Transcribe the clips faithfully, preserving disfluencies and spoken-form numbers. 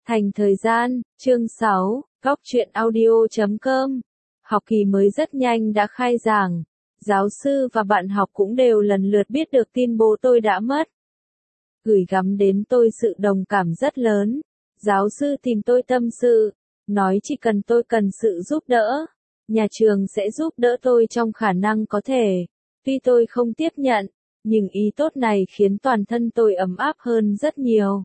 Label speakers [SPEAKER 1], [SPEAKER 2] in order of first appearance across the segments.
[SPEAKER 1] Thành thời gian, chương sáu, góc truyện audio chấm com. Học kỳ mới rất nhanh đã khai giảng. Giáo sư và bạn học cũng đều lần lượt biết được tin bố tôi đã mất. Gửi gắm đến tôi sự đồng cảm rất lớn. Giáo sư tìm tôi tâm sự, nói chỉ cần tôi cần sự giúp đỡ, nhà trường sẽ giúp đỡ tôi trong khả năng có thể. Tuy tôi không tiếp nhận, nhưng ý tốt này khiến toàn thân tôi ấm áp hơn rất nhiều.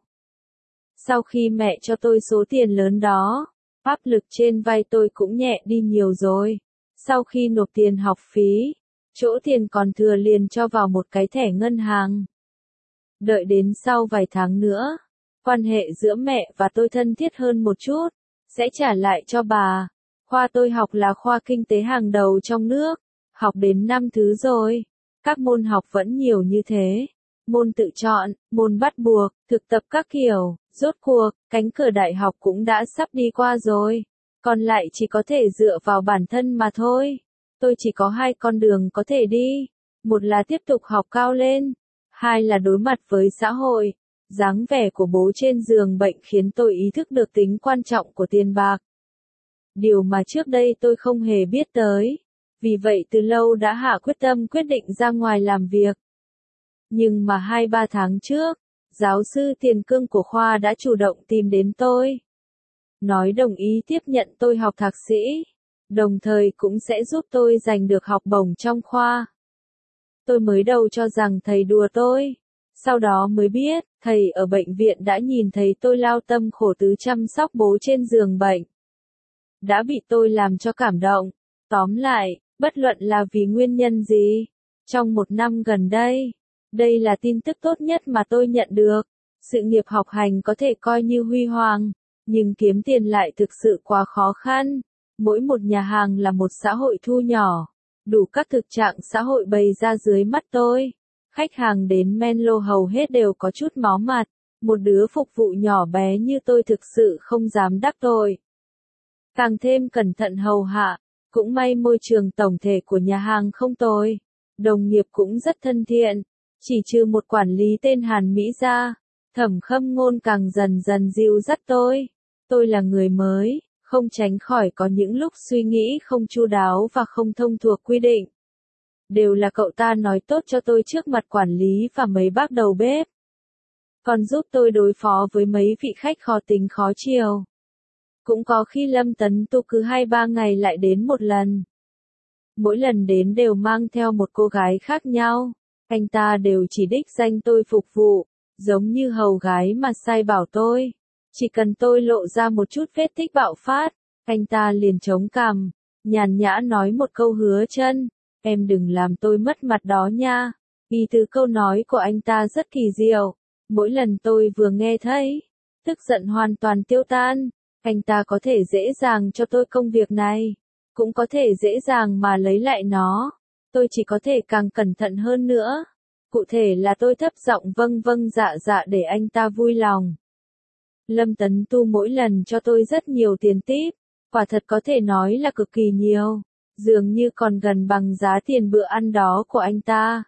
[SPEAKER 1] Sau khi mẹ cho tôi số tiền lớn đó, áp lực trên vai tôi cũng nhẹ đi nhiều rồi. Sau khi nộp tiền học phí, chỗ tiền còn thừa liền cho vào một cái thẻ ngân hàng. Đợi đến sau vài tháng nữa, quan hệ giữa mẹ và tôi thân thiết hơn một chút, sẽ trả lại cho bà. Khoa tôi học là khoa kinh tế hàng đầu trong nước, học đến năm thứ rồi. Các môn học vẫn nhiều như thế. Môn tự chọn, môn bắt buộc, thực tập các kiểu, rốt cuộc, cánh cửa đại học cũng đã sắp đi qua rồi. Còn lại chỉ có thể dựa vào bản thân mà thôi. Tôi chỉ có hai con đường có thể đi. Một là tiếp tục học cao lên. Hai là đối mặt với xã hội. Dáng vẻ của bố trên giường bệnh khiến tôi ý thức được tính quan trọng của tiền bạc. Điều mà trước đây tôi không hề biết tới. Vì vậy từ lâu đã hạ quyết tâm quyết định ra ngoài làm việc. Nhưng mà hai ba tháng trước, giáo sư tiền cương của khoa đã chủ động tìm đến tôi. Nói đồng ý tiếp nhận tôi học thạc sĩ, đồng thời cũng sẽ giúp tôi giành được học bổng trong khoa. Tôi mới đầu cho rằng thầy đùa tôi, sau đó mới biết, thầy ở bệnh viện đã nhìn thấy tôi lao tâm khổ tứ chăm sóc bố trên giường bệnh. Đã bị tôi làm cho cảm động. Tóm lại, bất luận là vì nguyên nhân gì, trong một năm gần đây, đây là tin tức tốt nhất mà tôi nhận được. Sự nghiệp học hành có thể coi như huy hoàng, nhưng kiếm tiền lại thực sự quá khó khăn. Mỗi một nhà hàng là một xã hội thu nhỏ, đủ các thực trạng xã hội bày ra dưới mắt tôi. Khách hàng đến Menlo hầu hết đều có chút máu mặt, một đứa phục vụ nhỏ bé như tôi thực sự không dám đắc tội. Càng thêm cẩn thận hầu hạ, cũng may môi trường tổng thể của nhà hàng không tồi, đồng nghiệp cũng rất thân thiện. Chỉ trừ một quản lý tên Hàn Mỹ ra, Thẩm Khâm Ngôn càng dần dần dìu dắt tôi. Tôi là người mới, không tránh khỏi có những lúc suy nghĩ không chu đáo và không thông thuộc quy định. Đều là cậu ta nói tốt cho tôi trước mặt quản lý và mấy bác đầu bếp. Còn giúp tôi đối phó với mấy vị khách khó tính khó chiều. Cũng có khi Lâm Tấn Tu cứ hai ba ngày lại đến một lần. Mỗi lần đến đều mang theo một cô gái khác nhau. Anh ta đều chỉ đích danh tôi phục vụ, giống như hầu gái mà sai bảo tôi. Chỉ cần tôi lộ ra một chút vết tích bạo phát, anh ta liền chống cằm, nhàn nhã nói một câu hứa chân, em đừng làm tôi mất mặt đó nha. Ý tứ câu nói của anh ta rất kỳ diệu, mỗi lần tôi vừa nghe thấy, tức giận hoàn toàn tiêu tan. Anh ta có thể dễ dàng cho tôi công việc này, cũng có thể dễ dàng mà lấy lại nó. Tôi chỉ có thể càng cẩn thận hơn nữa. Cụ thể là tôi thấp giọng vâng vâng dạ dạ để anh ta vui lòng. Lâm Tấn Tu mỗi lần cho tôi rất nhiều tiền tip, quả thật có thể nói là cực kỳ nhiều, dường như còn gần bằng giá tiền bữa ăn đó của anh ta.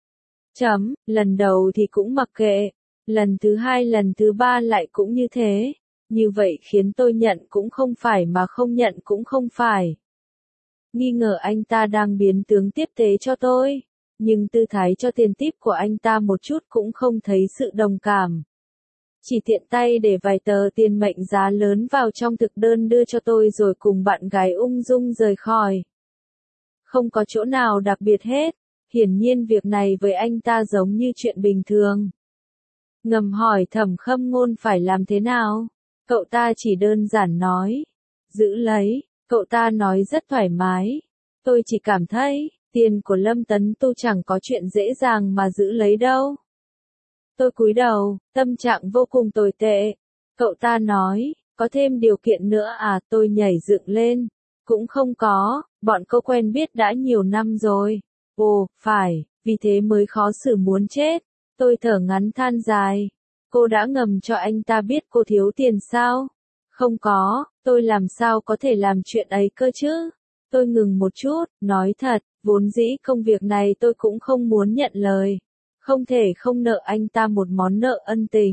[SPEAKER 1] Chấm, lần đầu thì cũng mặc kệ, lần thứ hai lần thứ ba lại cũng như thế, như vậy khiến tôi nhận cũng không phải mà không nhận cũng không phải. Nghi ngờ anh ta đang biến tướng tiếp tế cho tôi, nhưng tư thái cho tiền tip của anh ta một chút cũng không thấy sự đồng cảm. Chỉ tiện tay để vài tờ tiền mệnh giá lớn vào trong thực đơn đưa cho tôi rồi cùng bạn gái ung dung rời khỏi. Không có chỗ nào đặc biệt hết, hiển nhiên việc này với anh ta giống như chuyện bình thường. Ngầm hỏi Thẩm Khâm Ngôn phải làm thế nào, cậu ta chỉ đơn giản nói, giữ lấy. Cậu ta nói rất thoải mái. Tôi chỉ cảm thấy, tiền của Lâm Tấn Tu chẳng có chuyện dễ dàng mà giữ lấy đâu. Tôi cúi đầu, tâm trạng vô cùng tồi tệ. Cậu ta nói, có thêm điều kiện nữa à? Tôi nhảy dựng lên. Cũng không có, bọn cô quen biết đã nhiều năm rồi. Ồ, phải, vì thế mới khó xử muốn chết. Tôi thở ngắn than dài. Cô đã ngầm cho anh ta biết cô thiếu tiền sao? Không có, tôi làm sao có thể làm chuyện ấy cơ chứ? Tôi ngừng một chút, nói thật, vốn dĩ công việc này tôi cũng không muốn nhận lời. Không thể không nợ anh ta một món nợ ân tình.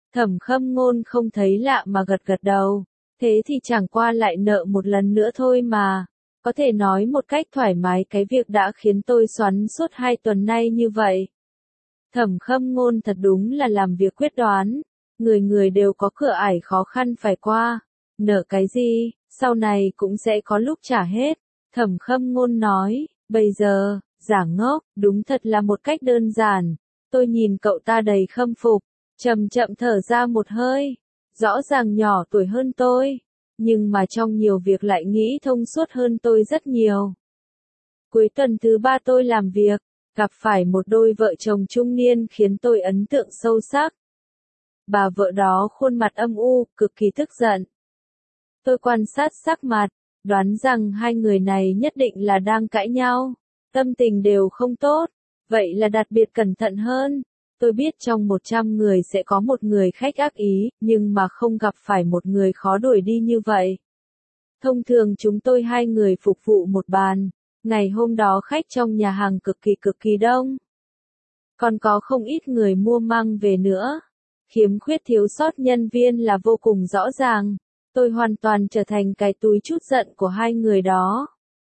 [SPEAKER 1] Thẩm Khâm Ngôn không thấy lạ mà gật gật đầu. Thế thì chẳng qua lại nợ một lần nữa thôi mà. Có thể nói một cách thoải mái cái việc đã khiến tôi xoắn suốt hai tuần nay như vậy. Thẩm Khâm Ngôn thật đúng là làm việc quyết đoán. Người người đều có cửa ải khó khăn phải qua. Nợ cái gì, sau này cũng sẽ có lúc trả hết. Thẩm Khâm Ngôn nói, bây giờ, giả ngốc, đúng thật là một cách đơn giản. Tôi nhìn cậu ta đầy khâm phục, chậm chậm thở ra một hơi. Rõ ràng nhỏ tuổi hơn tôi, nhưng mà trong nhiều việc lại nghĩ thông suốt hơn tôi rất nhiều. Cuối tuần thứ ba tôi làm việc, gặp phải một đôi vợ chồng trung niên khiến tôi ấn tượng sâu sắc. Bà vợ đó khuôn mặt âm u, cực kỳ tức giận. Tôi quan sát sắc mặt, đoán rằng hai người này nhất định là đang cãi nhau, tâm tình đều không tốt, vậy là đặc biệt cẩn thận hơn. Tôi biết trong một trăm người sẽ có một người khách ác ý, nhưng mà không gặp phải một người khó đuổi đi như vậy. Thông thường chúng tôi hai người phục vụ một bàn, ngày hôm đó khách trong nhà hàng cực kỳ cực kỳ đông. Còn có không ít người mua mang về nữa. Khiếm khuyết thiếu sót nhân viên là vô cùng rõ ràng. Tôi hoàn toàn trở thành cái túi trút giận của hai người đó.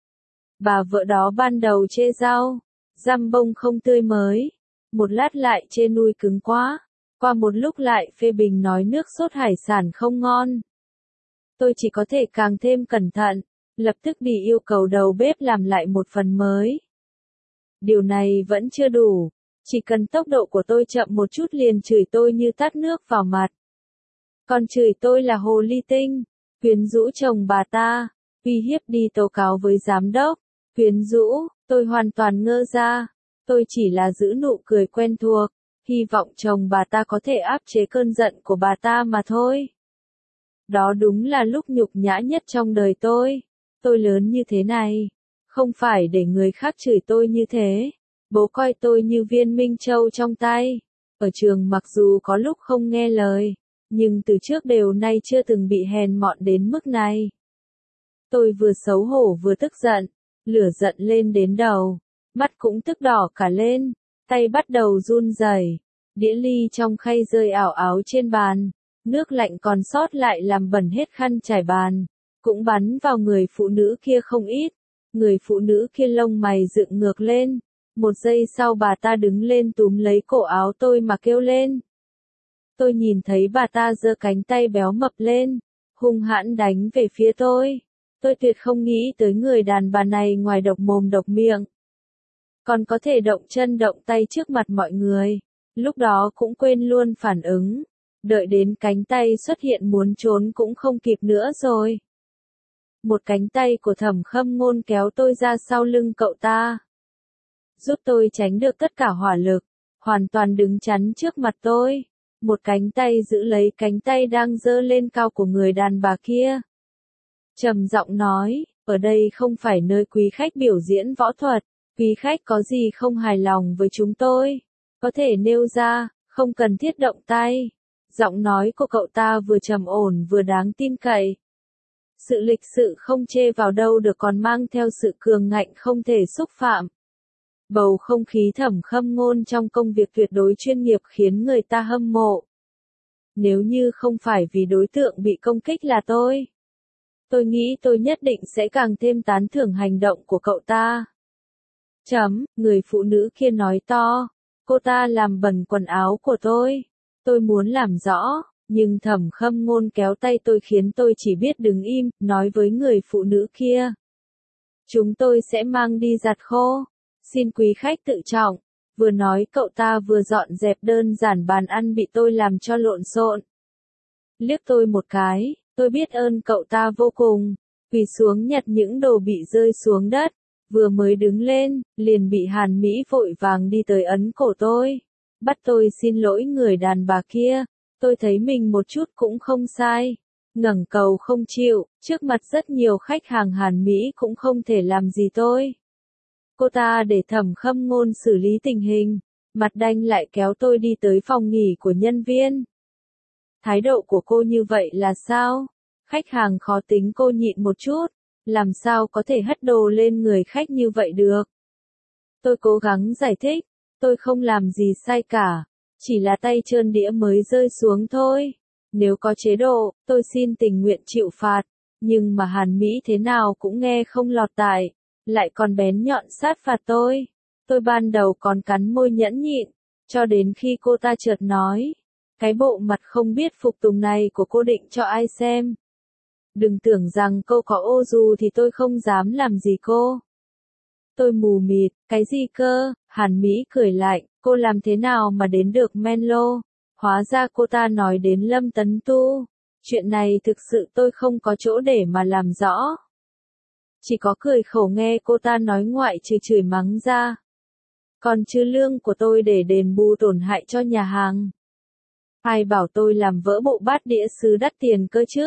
[SPEAKER 1] Bà vợ đó ban đầu chê rau, răm bông không tươi mới. Một lát lại chê nuôi cứng quá. Qua một lúc lại phê bình nói nước sốt hải sản không ngon. Tôi chỉ có thể càng thêm cẩn thận, lập tức đi yêu cầu đầu bếp làm lại một phần mới. Điều này vẫn chưa đủ. Chỉ cần tốc độ của tôi chậm một chút liền chửi tôi như tát nước vào mặt. Còn chửi tôi là hồ ly tinh, quyến rũ chồng bà ta, uy hiếp đi tố cáo với giám đốc, quyến rũ, tôi hoàn toàn ngơ ra. Tôi chỉ là giữ nụ cười quen thuộc, hy vọng chồng bà ta có thể áp chế cơn giận của bà ta mà thôi. Đó đúng là lúc nhục nhã nhất trong đời tôi. Tôi lớn như thế này, không phải để người khác chửi tôi như thế. Bố coi tôi như viên minh châu trong tay. Ở trường mặc dù có lúc không nghe lời, nhưng từ trước đều nay chưa từng bị hèn mọn đến mức này. Tôi vừa xấu hổ vừa tức giận, lửa giận lên đến đầu, mắt cũng tức đỏ cả lên, tay bắt đầu run rẩy. Đĩa ly trong khay rơi ảo áo trên bàn, nước lạnh còn sót lại làm bẩn hết khăn trải bàn, cũng bắn vào người phụ nữ kia không ít. Người phụ nữ kia lông mày dựng ngược lên. Một giây sau bà ta đứng lên túm lấy cổ áo tôi mà kêu lên. Tôi nhìn thấy bà ta giơ cánh tay béo mập lên, hung hãn đánh về phía tôi. Tôi tuyệt không nghĩ tới người đàn bà này ngoài độc mồm độc miệng, còn có thể động chân động tay trước mặt mọi người. Lúc đó cũng quên luôn phản ứng. Đợi đến cánh tay xuất hiện muốn trốn cũng không kịp nữa rồi. Một cánh tay của Thẩm Khâm Ngôn kéo tôi ra sau lưng cậu ta, giúp tôi tránh được tất cả hỏa lực, hoàn toàn đứng chắn trước mặt tôi. Một cánh tay giữ lấy cánh tay đang giơ lên cao của người đàn bà kia. Trầm giọng nói, ở đây không phải nơi quý khách biểu diễn võ thuật, quý khách có gì không hài lòng với chúng tôi, có thể nêu ra, không cần thiết động tay. Giọng nói của cậu ta vừa trầm ổn vừa đáng tin cậy. Sự lịch sự không chê vào đâu được còn mang theo sự cường ngạnh không thể xúc phạm. Bầu không khí Thẩm Khâm Ngôn trong công việc tuyệt đối chuyên nghiệp khiến người ta hâm mộ. Nếu như không phải vì đối tượng bị công kích là tôi, tôi nghĩ tôi nhất định sẽ càng thêm tán thưởng hành động của cậu ta. Chấm, người phụ nữ kia nói to, cô ta làm bẩn quần áo của tôi. Tôi muốn làm rõ, nhưng Thẩm Khâm Ngôn kéo tay tôi khiến tôi chỉ biết đứng im, nói với người phụ nữ kia. Chúng tôi sẽ mang đi giặt khô. Xin quý khách tự trọng. Vừa nói cậu ta vừa dọn dẹp đơn giản bàn ăn bị tôi làm cho lộn xộn. Liếc tôi một cái, tôi biết ơn cậu ta vô cùng. Quỳ xuống nhặt những đồ bị rơi xuống đất. Vừa mới đứng lên, liền bị Hàn Mỹ vội vàng đi tới ấn cổ tôi. Bắt tôi xin lỗi người đàn bà kia. Tôi thấy mình một chút cũng không sai. Ngẩng cầu không chịu, trước mặt rất nhiều khách hàng Hàn Mỹ cũng không thể làm gì tôi. Cô ta để Thẩm Khâm Ngôn xử lý tình hình, mặt đanh lại kéo tôi đi tới phòng nghỉ của nhân viên. Thái độ của cô như vậy là sao? Khách hàng khó tính cô nhịn một chút, làm sao có thể hất đồ lên người khách như vậy được? Tôi cố gắng giải thích, tôi không làm gì sai cả, chỉ là tay trơn đĩa mới rơi xuống thôi. Nếu có chế độ, tôi xin tình nguyện chịu phạt, nhưng mà Hàn Mỹ thế nào cũng nghe không lọt tai, lại còn bén nhọn sát phạt tôi. Tôi ban đầu còn cắn môi nhẫn nhịn, cho đến khi cô ta chợt nói, cái bộ mặt không biết phục tùng này của cô định cho ai xem. Đừng tưởng rằng cô có ô dù thì tôi không dám làm gì cô. Tôi mù mịt, cái gì cơ? Hàn Mỹ cười lạnh, cô làm thế nào mà đến được Menlo? Hóa ra cô ta nói đến Lâm Tấn Tu. Chuyện này thực sự tôi không có chỗ để mà làm rõ. Chỉ có cười khổ nghe cô ta nói ngoại trừ chửi mắng ra. Còn chứ lương của tôi để đền bù tổn hại cho nhà hàng. Ai bảo tôi làm vỡ bộ bát đĩa sứ đắt tiền cơ chứ?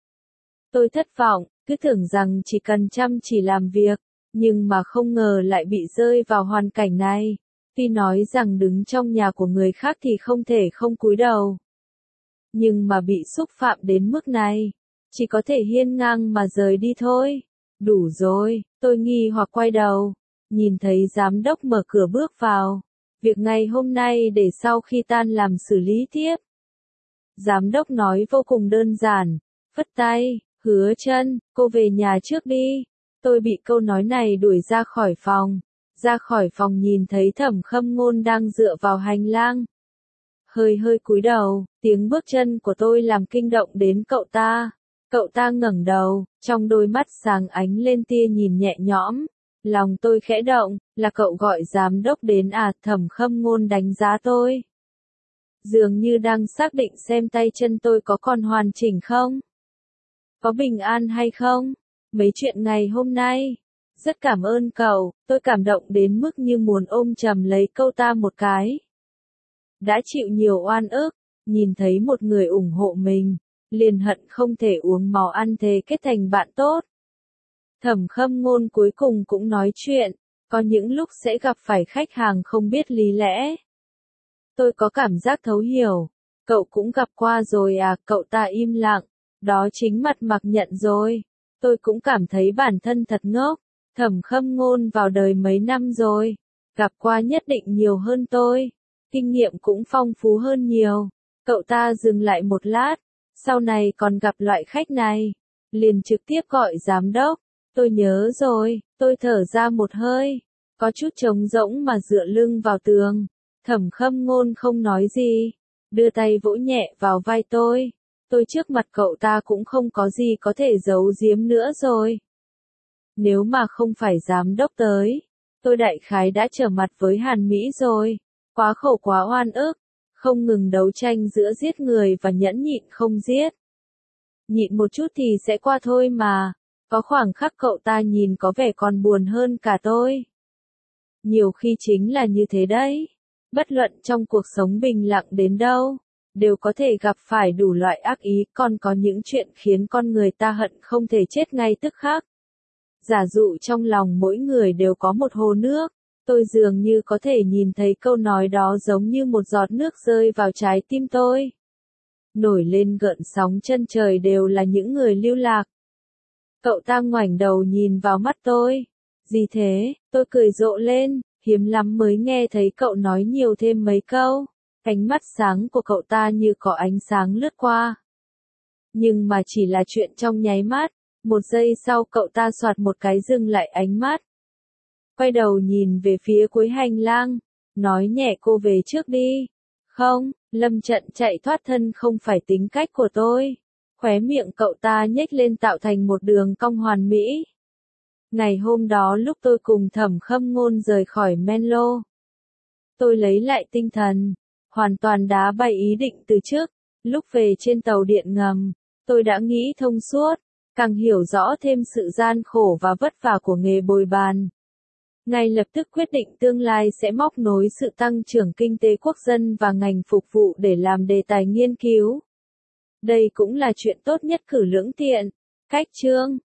[SPEAKER 1] Tôi thất vọng, cứ tưởng rằng chỉ cần chăm chỉ làm việc, nhưng mà không ngờ lại bị rơi vào hoàn cảnh này. Tuy nói rằng đứng trong nhà của người khác thì không thể không cúi đầu. Nhưng mà bị xúc phạm đến mức này, chỉ có thể hiên ngang mà rời đi thôi. Đủ rồi, tôi nghi hoặc quay đầu, nhìn thấy giám đốc mở cửa bước vào. Việc ngày hôm nay để sau khi tan làm xử lý tiếp. Giám đốc nói vô cùng đơn giản, phất tay, Hứa Chân, cô về nhà trước đi. Tôi bị câu nói này đuổi ra khỏi phòng. Ra khỏi phòng nhìn thấy Thẩm Khâm Ngôn đang dựa vào hành lang. Hơi hơi cúi đầu, tiếng bước chân của tôi làm kinh động đến cậu ta. Cậu ta ngẩng đầu, trong đôi mắt sáng ánh lên tia nhìn nhẹ nhõm. Lòng tôi khẽ động, là cậu gọi giám đốc đến à? Thẩm Khâm Ngôn đánh giá tôi. Dường như đang xác định xem tay chân tôi có còn hoàn chỉnh không? Có bình an hay không? Mấy chuyện ngày hôm nay. Rất cảm ơn cậu, tôi cảm động đến mức như muốn ôm chầm lấy cậu ta một cái. Đã chịu nhiều oan ức, nhìn thấy một người ủng hộ mình, liền hận không thể uống máu ăn thề kết thành bạn tốt. Thẩm Khâm Ngôn cuối cùng cũng nói chuyện, có những lúc sẽ gặp phải khách hàng không biết lý lẽ. Tôi có cảm giác thấu hiểu, cậu cũng gặp qua rồi à? Cậu ta im lặng, đó chính mặt mặc nhận rồi. Tôi cũng cảm thấy bản thân thật ngốc. Thẩm Khâm Ngôn vào đời mấy năm rồi, gặp qua nhất định nhiều hơn tôi, kinh nghiệm cũng phong phú hơn nhiều. Cậu ta dừng lại một lát, sau này còn gặp loại khách này, liền trực tiếp gọi giám đốc. Tôi nhớ rồi, tôi thở ra một hơi, có chút trống rỗng mà dựa lưng vào tường. Thẩm Khâm Ngôn không nói gì, đưa tay vỗ nhẹ vào vai tôi. Tôi trước mặt cậu ta cũng không có gì có thể giấu giếm nữa rồi. Nếu mà không phải giám đốc tới, tôi đại khái đã trở mặt với Hàn Mỹ rồi. Quá khổ quá oan ức, không ngừng đấu tranh giữa giết người và nhẫn nhịn không giết. Nhịn một chút thì sẽ qua thôi mà. Có khoảng khắc cậu ta nhìn có vẻ còn buồn hơn cả tôi. Nhiều khi chính là như thế đấy. Bất luận trong cuộc sống bình lặng đến đâu, đều có thể gặp phải đủ loại ác ý, còn có những chuyện khiến con người ta hận không thể chết ngay tức khắc. Giả dụ trong lòng mỗi người đều có một hồ nước, tôi dường như có thể nhìn thấy câu nói đó giống như một giọt nước rơi vào trái tim tôi. Nổi lên gợn sóng chân trời đều là những người lưu lạc. Cậu ta ngoảnh đầu nhìn vào mắt tôi. Gì thế? Tôi cười rộ lên, hiếm lắm mới nghe thấy cậu nói nhiều thêm mấy câu. Ánh mắt sáng của cậu ta như có ánh sáng lướt qua. Nhưng mà chỉ là chuyện trong nháy mắt, một giây sau cậu ta soạt một cái dừng lại ánh mắt. Quay đầu nhìn về phía cuối hành lang, nói nhẹ cô về trước đi. Không, Lâm Trận chạy thoát thân không phải tính cách của tôi. Khóe miệng cậu ta nhếch lên tạo thành một đường cong hoàn mỹ. Ngày hôm đó lúc tôi cùng Thẩm Khâm Ngôn rời khỏi Menlo, tôi lấy lại tinh thần, hoàn toàn đá bay ý định từ trước. Lúc về trên tàu điện ngầm, tôi đã nghĩ thông suốt, càng hiểu rõ thêm sự gian khổ và vất vả của nghề bồi bàn. Ngay lập tức quyết định tương lai sẽ móc nối sự tăng trưởng kinh tế quốc dân và ngành phục vụ để làm đề tài nghiên cứu. Đây cũng là chuyện tốt nhất cử lưỡng tiện. Cách chương